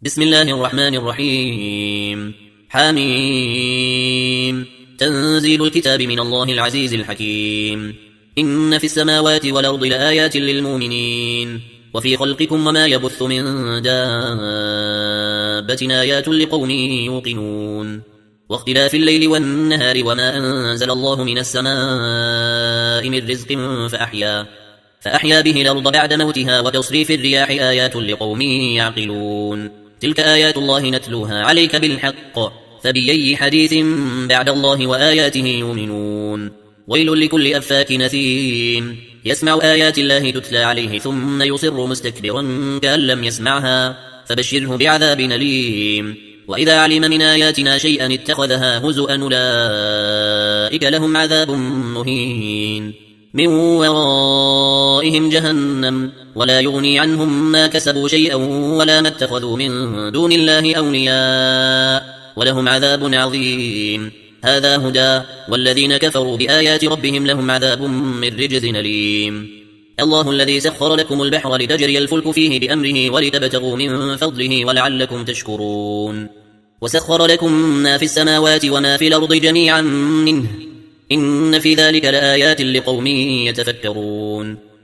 بسم الله الرحمن الرحيم. حميم. تنزيل الكتاب من الله العزيز الحكيم. إن في السماوات والأرض لآيات للمؤمنين وفي خلقكم وما يبث من دابة آيات لقوم يوقنون واختلاف الليل والنهار وما أنزل الله من السماء من رزق فأحيا به الأرض بعد موتها وتصريف الرياح آيات لقوم يعقلون. تلك آيات الله نتلوها عليك بالحق فبأي حديث بعد الله وآياته يؤمنون. ويل لكل أفاك نثيم يسمع آيات الله تتلى عليه ثم يصر مستكبرا كأن لم يسمعها فبشره بعذاب أليم. وإذا علم من آياتنا شيئا اتخذها هزؤا أولئك لهم عذاب مهين من ورائهم جهنم ولا يغني عنهم ما كسبوا شيئا ولا ما اتخذوا من دون الله أولياء ولهم عذاب عظيم. هذا هدى والذين كفروا بآيات ربهم لهم عذاب من رجز أليم. الله الذي سخر لكم البحر لتجري الفلك فيه بأمره ولتبتغوا من فضله ولعلكم تشكرون. وسخر لكم ما في السماوات وما في الأرض جميعا منه إن في ذلك لآيات لقوم يتفكرون.